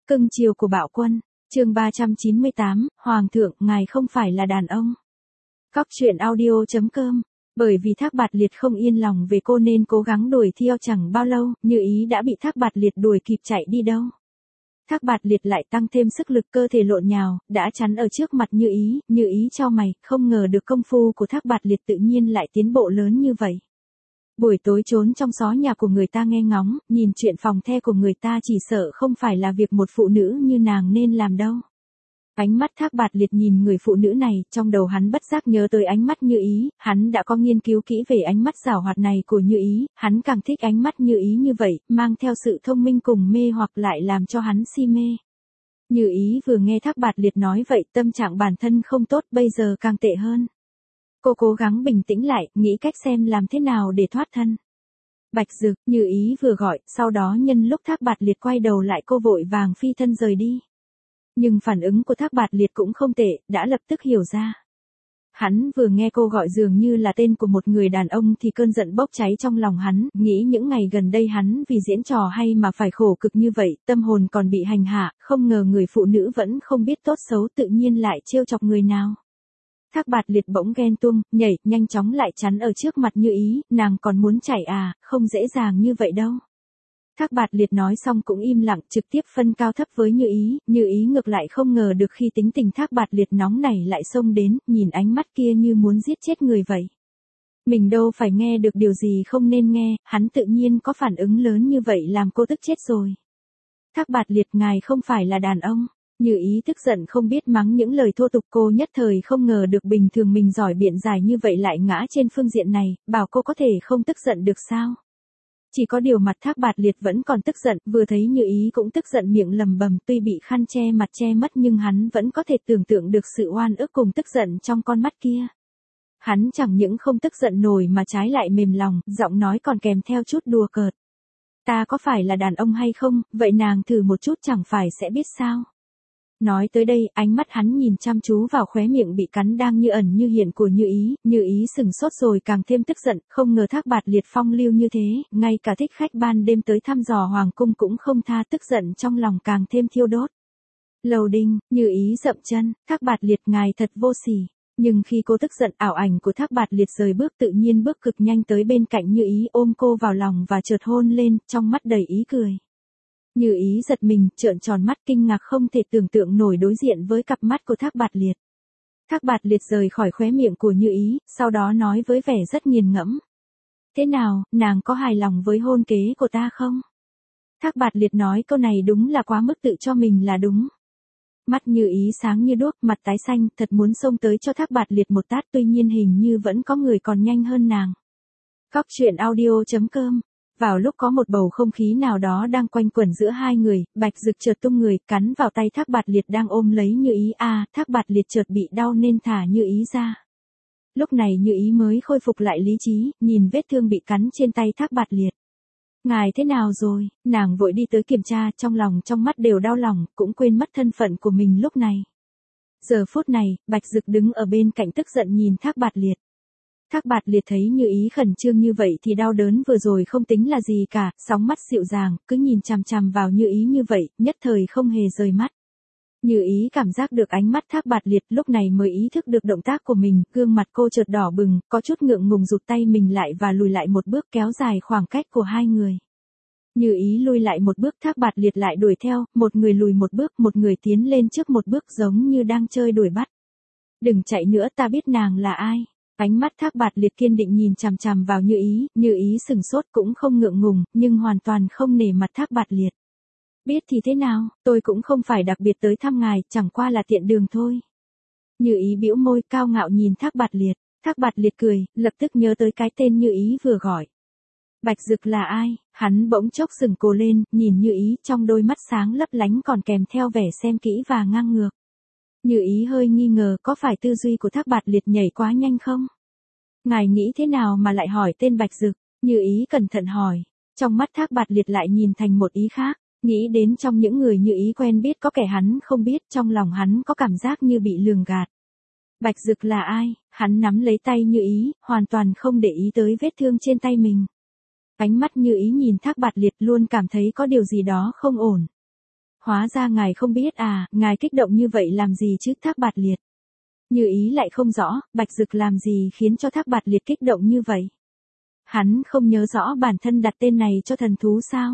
Cưng chiều của bạo quân, chương 398, Hoàng thượng, ngài không phải là đàn ông. Cóc truyện audio.com. Bởi vì Thác Bạt Liệt không yên lòng về cô nên cố gắng đuổi theo chẳng bao lâu, Như Ý đã bị Thác Bạt Liệt đuổi kịp chạy đi đâu. Thác Bạt Liệt lại tăng thêm sức lực, cơ thể lộn nhào, đã chắn ở trước mặt Như Ý chau mày, không ngờ được công phu của Thác Bạt Liệt tự nhiên lại tiến bộ lớn như vậy. Buổi tối trốn trong xó nhà của người ta nghe ngóng, nhìn chuyện phòng the của người ta chỉ sợ không phải là việc một phụ nữ như nàng nên làm đâu. Ánh mắt Thác Bạt Liệt nhìn người phụ nữ này, trong đầu hắn bất giác nhớ tới ánh mắt Như Ý, hắn đã có nghiên cứu kỹ về ánh mắt giảo hoạt này của Như Ý, hắn càng thích ánh mắt Như Ý như vậy, mang theo sự thông minh cùng mê hoặc lại làm cho hắn si mê. Như Ý vừa nghe Thác Bạt Liệt nói vậy, tâm trạng bản thân không tốt, bây giờ càng tệ hơn. Cô cố gắng bình tĩnh lại, nghĩ cách xem làm thế nào để thoát thân. Bạch Dực, Như Ý vừa gọi, sau đó nhân lúc Thác Bạt Liệt quay đầu lại cô vội vàng phi thân rời đi. Nhưng phản ứng của Thác Bạt Liệt cũng không tệ, đã lập tức hiểu ra. Hắn vừa nghe cô gọi dường như là tên của một người đàn ông thì cơn giận bốc cháy trong lòng hắn, nghĩ những ngày gần đây hắn vì diễn trò hay mà phải khổ cực như vậy, tâm hồn còn bị hành hạ, không ngờ người phụ nữ vẫn không biết tốt xấu tự nhiên lại trêu chọc người nào. Thác Bạt Liệt bỗng ghen tuông, nhảy, nhanh chóng lại chắn ở trước mặt Như Ý, nàng còn muốn chạy à, không dễ dàng như vậy đâu. Thác Bạt Liệt nói xong cũng im lặng, trực tiếp phân cao thấp với Như Ý ngược lại không ngờ được khi tính tình Thác Bạt Liệt nóng nảy lại xông đến, nhìn ánh mắt kia như muốn giết chết người vậy. Mình đâu phải nghe được điều gì không nên nghe, hắn tự nhiên có phản ứng lớn như vậy làm cô tức chết rồi. Thác Bạt Liệt, ngài không phải là đàn ông. Như Ý tức giận không biết mắng những lời thô tục, cô nhất thời không ngờ được bình thường mình giỏi biện giải như vậy lại ngã trên phương diện này, bảo cô có thể không tức giận được sao. Chỉ có điều mặt Thác Bạt Liệt vẫn còn tức giận, vừa thấy Như Ý cũng tức giận miệng lầm bầm, tuy bị khăn che mặt che mất nhưng hắn vẫn có thể tưởng tượng được sự oan ức cùng tức giận trong con mắt kia. Hắn chẳng những không tức giận nổi mà trái lại mềm lòng, giọng nói còn kèm theo chút đùa cợt. Ta có phải là đàn ông hay không, vậy nàng thử một chút chẳng phải sẽ biết sao. Nói tới đây, ánh mắt hắn nhìn chăm chú vào khóe miệng bị cắn đang như ẩn như hiện của Như Ý sừng sốt rồi càng thêm tức giận, không ngờ Thác Bạt Liệt phong lưu như thế, ngay cả thích khách ban đêm tới thăm dò hoàng cung cũng không tha, tức giận trong lòng càng thêm thiêu đốt. Lầu đinh, Như Ý dậm chân, Thác Bạt Liệt, ngài thật vô sỉ. Nhưng khi cô tức giận, ảo ảnh của Thác Bạt Liệt rời bước, tự nhiên bước cực nhanh tới bên cạnh Như Ý, ôm cô vào lòng và chợt hôn lên, trong mắt đầy ý cười. Như Ý giật mình, trợn tròn mắt kinh ngạc không thể tưởng tượng nổi đối diện với cặp mắt của Thác Bạt Liệt. Thác Bạt Liệt rời khỏi khóe miệng của Như Ý, sau đó nói với vẻ rất nghiền ngẫm. Thế nào, nàng có hài lòng với hôn kế của ta không? Thác Bạt Liệt nói câu này đúng là quá mức tự cho mình là đúng. Mắt Như Ý sáng như đuốc, mặt tái xanh, thật muốn xông tới cho Thác Bạt Liệt một tát, tuy nhiên hình như vẫn có người còn nhanh hơn nàng. Cóc truyện audio.com. Vào lúc có một bầu không khí nào đó đang quanh quẩn giữa hai người, Bạch Dực chợt tung người, cắn vào tay Thác Bạt Liệt đang ôm lấy Như Ý. Thác Bạt Liệt chợt bị đau nên thả Như Ý ra. Lúc này Như Ý mới khôi phục lại lý trí, nhìn vết thương bị cắn trên tay Thác Bạt Liệt. Ngài thế nào rồi? Nàng vội đi tới kiểm tra, trong lòng trong mắt đều đau lòng, cũng quên mất thân phận của mình lúc này. Giờ phút này, Bạch Dực đứng ở bên cạnh tức giận nhìn Thác Bạt Liệt. Thác Bạt Liệt thấy Như Ý khẩn trương như vậy thì đau đớn vừa rồi không tính là gì cả, sóng mắt dịu dàng, cứ nhìn chằm chằm vào Như Ý như vậy, nhất thời không hề rời mắt. Như Ý cảm giác được ánh mắt Thác Bạt Liệt, lúc này mới ý thức được động tác của mình, gương mặt cô chợt đỏ bừng, có chút ngượng ngùng rụt tay mình lại và lùi lại một bước, kéo dài khoảng cách của hai người. Như Ý lui lại một bước, Thác Bạt Liệt lại đuổi theo, một người lùi một bước, một người tiến lên trước một bước, giống như đang chơi đuổi bắt. Đừng chạy nữa, ta biết nàng là ai. Ánh mắt Thác Bạt Liệt kiên định nhìn chằm chằm vào Như Ý sừng sốt cũng không ngượng ngùng, nhưng hoàn toàn không nể mặt Thác Bạt Liệt. Biết thì thế nào, tôi cũng không phải đặc biệt tới thăm ngài, chẳng qua là tiện đường thôi. Như Ý bĩu môi cao ngạo nhìn Thác Bạt Liệt. Thác Bạt Liệt cười, lập tức nhớ tới cái tên Như Ý vừa gọi. Bạch Dực là ai? Hắn bỗng chốc sừng cổ lên, nhìn Như Ý, trong đôi mắt sáng lấp lánh còn kèm theo vẻ xem kỹ và ngang ngược. Như Ý hơi nghi ngờ, có phải tư duy của Thác Bạt Liệt nhảy quá nhanh không? Ngài nghĩ thế nào mà lại hỏi tên Bạch Dực? Như Ý cẩn thận hỏi. Trong mắt Thác Bạt Liệt lại nhìn thành một ý khác, nghĩ đến trong những người Như Ý quen biết có kẻ hắn không biết, trong lòng hắn có cảm giác như bị lường gạt. Bạch Dực là ai? Hắn nắm lấy tay Như Ý, hoàn toàn không để ý tới vết thương trên tay mình. Ánh mắt Như Ý nhìn Thác Bạt Liệt luôn cảm thấy có điều gì đó không ổn. Hóa ra ngài không biết à, ngài kích động như vậy làm gì chứ Thác Bạt Liệt. Như Ý lại không rõ, Bạch Dực làm gì khiến cho Thác Bạt Liệt kích động như vậy. Hắn không nhớ rõ bản thân đặt tên này cho thần thú sao?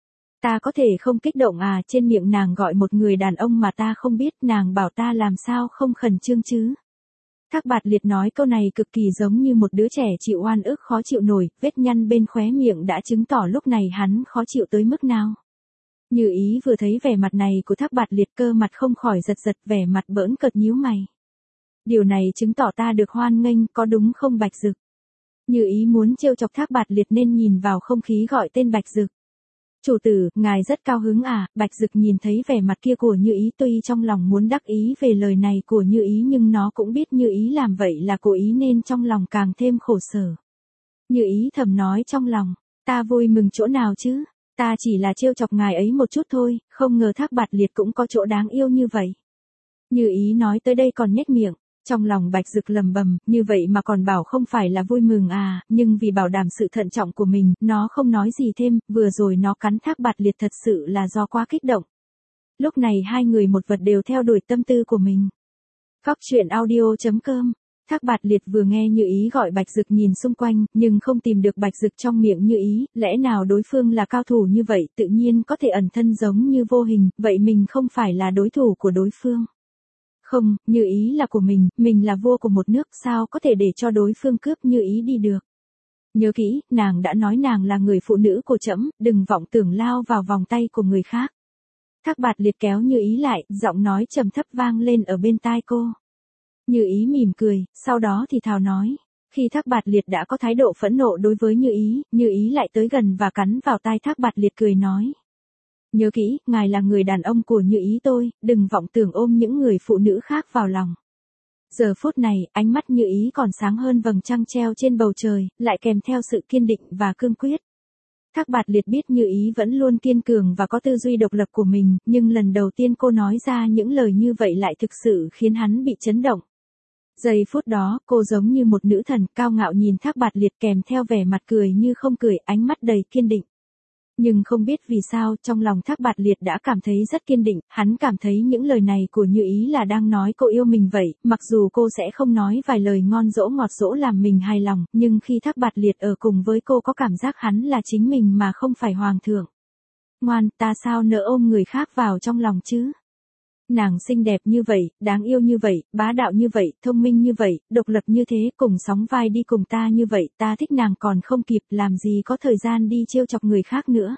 Ta có thể không kích động à, trên miệng nàng gọi một người đàn ông mà ta không biết, nàng bảo ta làm sao không khẩn trương chứ? Thác Bạt Liệt nói câu này cực kỳ giống như một đứa trẻ chịu oan ức khó chịu nổi, vết nhăn bên khóe miệng đã chứng tỏ lúc này hắn khó chịu tới mức nào. Như Ý vừa thấy vẻ mặt này của Thác Bạt Liệt cơ mặt không khỏi giật giật, vẻ mặt bỡn cợt nhíu mày. Điều này chứng tỏ ta được hoan nghênh, có đúng không Bạch Dực? Như Ý muốn trêu chọc Thác Bạt Liệt nên nhìn vào không khí gọi tên Bạch Dực. Chủ tử, ngài rất cao hứng à? Bạch Dực nhìn thấy vẻ mặt kia của Như Ý, tuy trong lòng muốn đắc ý về lời này của Như Ý nhưng nó cũng biết Như Ý làm vậy là cố ý nên trong lòng càng thêm khổ sở. Như Ý thầm nói trong lòng, ta vui mừng chỗ nào chứ? Ta chỉ là trêu chọc ngài ấy một chút thôi, không ngờ Thác Bạt Liệt cũng có chỗ đáng yêu như vậy. Như Ý nói tới đây còn nhếch miệng. Trong lòng Bạch Dực lầm bầm, như vậy mà còn bảo không phải là vui mừng à, nhưng vì bảo đảm sự thận trọng của mình, nó không nói gì thêm, vừa rồi nó cắn Thác Bạt Liệt thật sự là do quá kích động. Lúc này hai người một vật đều theo đuổi tâm tư của mình. Cóc truyện audio.com. Thác Bạt Liệt vừa nghe Như Ý gọi Bạch Dực nhìn xung quanh, nhưng không tìm được Bạch Dực trong miệng Như Ý, lẽ nào đối phương là cao thủ như vậy, tự nhiên có thể ẩn thân giống như vô hình, vậy mình không phải là đối thủ của đối phương. Không, Như Ý là của mình là vua của một nước, sao có thể để cho đối phương cướp Như Ý đi được. Nhớ kỹ, nàng đã nói nàng là người phụ nữ của trẫm, đừng vọng tưởng lao vào vòng tay của người khác. Thác Bạt Liệt kéo Như Ý lại, giọng nói trầm thấp vang lên ở bên tai cô. Như Ý mỉm cười, sau đó thì thào nói. Khi Thác Bạt Liệt đã có thái độ phẫn nộ đối với Như Ý lại tới gần và cắn vào tai Thác Bạt Liệt cười nói. Nhớ kỹ, ngài là người đàn ông của Như Ý tôi, đừng vọng tưởng ôm những người phụ nữ khác vào lòng. Giờ phút này, ánh mắt Như Ý còn sáng hơn vầng trăng treo trên bầu trời, lại kèm theo sự kiên định và cương quyết. Thác Bạt Liệt biết Như Ý vẫn luôn kiên cường và có tư duy độc lập của mình, nhưng lần đầu tiên cô nói ra những lời như vậy lại thực sự khiến hắn bị chấn động. Giây phút đó, cô giống như một nữ thần cao ngạo nhìn Thác Bạt Liệt kèm theo vẻ mặt cười như không cười, ánh mắt đầy kiên định. Nhưng không biết vì sao, trong lòng Thác Bạt Liệt đã cảm thấy rất kiên định, hắn cảm thấy những lời này của Như Ý là đang nói cô yêu mình vậy, mặc dù cô sẽ không nói vài lời ngon dỗ ngọt dỗ làm mình hài lòng, nhưng khi Thác Bạt Liệt ở cùng với cô có cảm giác hắn là chính mình mà không phải hoàng thượng. Ngoan, ta sao nỡ ôm người khác vào trong lòng chứ? Nàng xinh đẹp như vậy, đáng yêu như vậy, bá đạo như vậy, thông minh như vậy, độc lập như thế, cùng sóng vai đi cùng ta như vậy, ta thích nàng còn không kịp, làm gì có thời gian đi trêu chọc người khác nữa.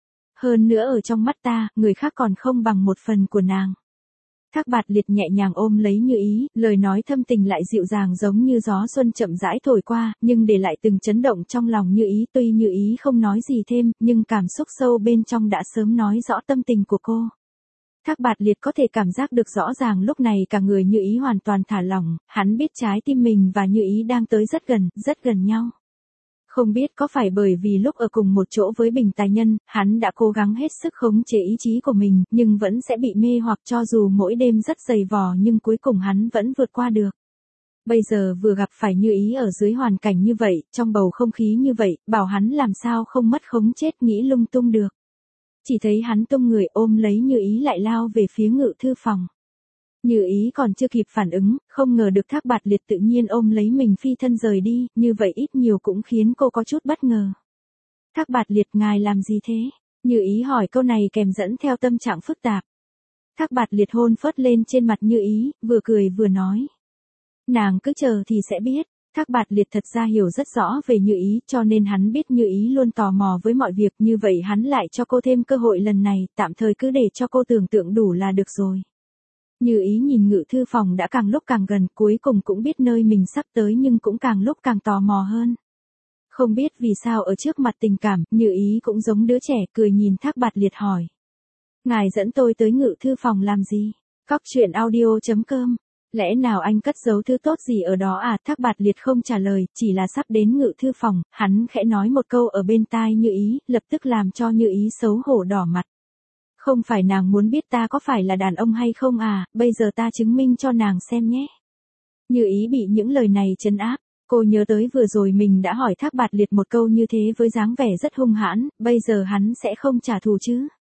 Hơn nữa ở trong mắt ta, người khác còn không bằng một phần của nàng. Thác Bạt Liệt nhẹ nhàng ôm lấy Như Ý, lời nói thâm tình lại dịu dàng giống như gió xuân chậm rãi thổi qua, nhưng để lại từng chấn động trong lòng Như Ý. Tuy Như Ý không nói gì thêm, nhưng cảm xúc sâu bên trong đã sớm nói rõ tâm tình của cô. Thác Bạt Liệt có thể cảm giác được rõ ràng lúc này cả người Như Ý hoàn toàn thả lỏng, hắn biết trái tim mình và Như Ý đang tới rất gần nhau. Không biết có phải bởi vì lúc ở cùng một chỗ với Bình Tài Nhân, hắn đã cố gắng hết sức khống chế ý chí của mình, nhưng vẫn sẽ bị mê hoặc cho dù mỗi đêm rất dày vò nhưng cuối cùng hắn vẫn vượt qua được. Bây giờ vừa gặp phải Như Ý ở dưới hoàn cảnh như vậy, trong bầu không khí như vậy, bảo hắn làm sao không mất khống chết nghĩ lung tung được. Chỉ thấy hắn tung người ôm lấy Như Ý lại lao về phía ngự thư phòng. Như Ý còn chưa kịp phản ứng, không ngờ được Thác Bạt Liệt tự nhiên ôm lấy mình phi thân rời đi, như vậy ít nhiều cũng khiến cô có chút bất ngờ. Thác Bạt Liệt ngài làm gì thế? Như Ý hỏi câu này kèm dẫn theo tâm trạng phức tạp. Thác Bạt Liệt hôn phớt lên trên mặt Như Ý, vừa cười vừa nói. Nàng cứ chờ thì sẽ biết. Thác Bạt Liệt thật ra hiểu rất rõ về Như Ý, cho nên hắn biết Như Ý luôn tò mò với mọi việc, như vậy hắn lại cho cô thêm cơ hội lần này, tạm thời cứ để cho cô tưởng tượng đủ là được rồi. Như Ý nhìn ngự thư phòng đã càng lúc càng gần, cuối cùng cũng biết nơi mình sắp tới nhưng cũng càng lúc càng tò mò hơn. Không biết vì sao ở trước mặt tình cảm, Như Ý cũng giống đứa trẻ cười nhìn Thác Bạt Liệt hỏi. Ngài dẫn tôi tới ngự thư phòng làm gì? Cóc truyện audio.com. Lẽ nào anh cất giấu thứ tốt gì ở đó à? Thác Bạt Liệt không trả lời, chỉ là sắp đến ngự thư phòng, hắn khẽ nói một câu ở bên tai Như Ý, lập tức làm cho Như Ý xấu hổ đỏ mặt. Không phải nàng muốn biết ta có phải là đàn ông hay không à, bây giờ ta chứng minh cho nàng xem nhé. Như Ý bị những lời này trấn áp, cô nhớ tới vừa rồi mình đã hỏi Thác Bạt Liệt một câu như thế với dáng vẻ rất hung hãn, bây giờ hắn sẽ không trả thù chứ.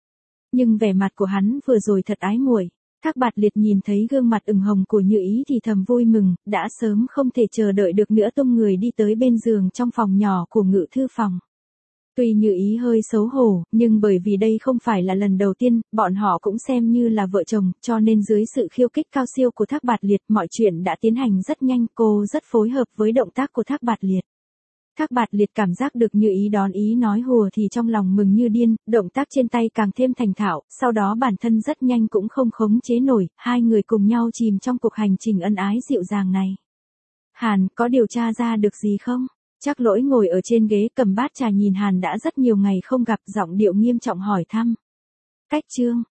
Nhưng vẻ mặt của hắn vừa rồi thật ái muội. Thác Bạt Liệt nhìn thấy gương mặt ửng hồng của Như Ý thì thầm vui mừng, đã sớm không thể chờ đợi được nữa tung người đi tới bên giường trong phòng nhỏ của ngự thư phòng. Tuy Như Ý hơi xấu hổ, nhưng bởi vì đây không phải là lần đầu tiên, bọn họ cũng xem như là vợ chồng, cho nên dưới sự khiêu khích cao siêu của Thác Bạt Liệt mọi chuyện đã tiến hành rất nhanh, cô rất phối hợp với động tác của Thác Bạt Liệt. Thác Bạt Liệt cảm giác được Như Ý đón ý nói hùa thì trong lòng mừng như điên, động tác trên tay càng thêm thành thạo, sau đó bản thân rất nhanh cũng không khống chế nổi, hai người cùng nhau chìm trong cuộc hành trình ân ái dịu dàng này. Hàn, có điều tra ra được gì không? Trác Lỗi ngồi ở trên ghế cầm bát trà nhìn Hàn đã rất nhiều ngày không gặp, giọng điệu nghiêm trọng hỏi thăm. Cách Trương,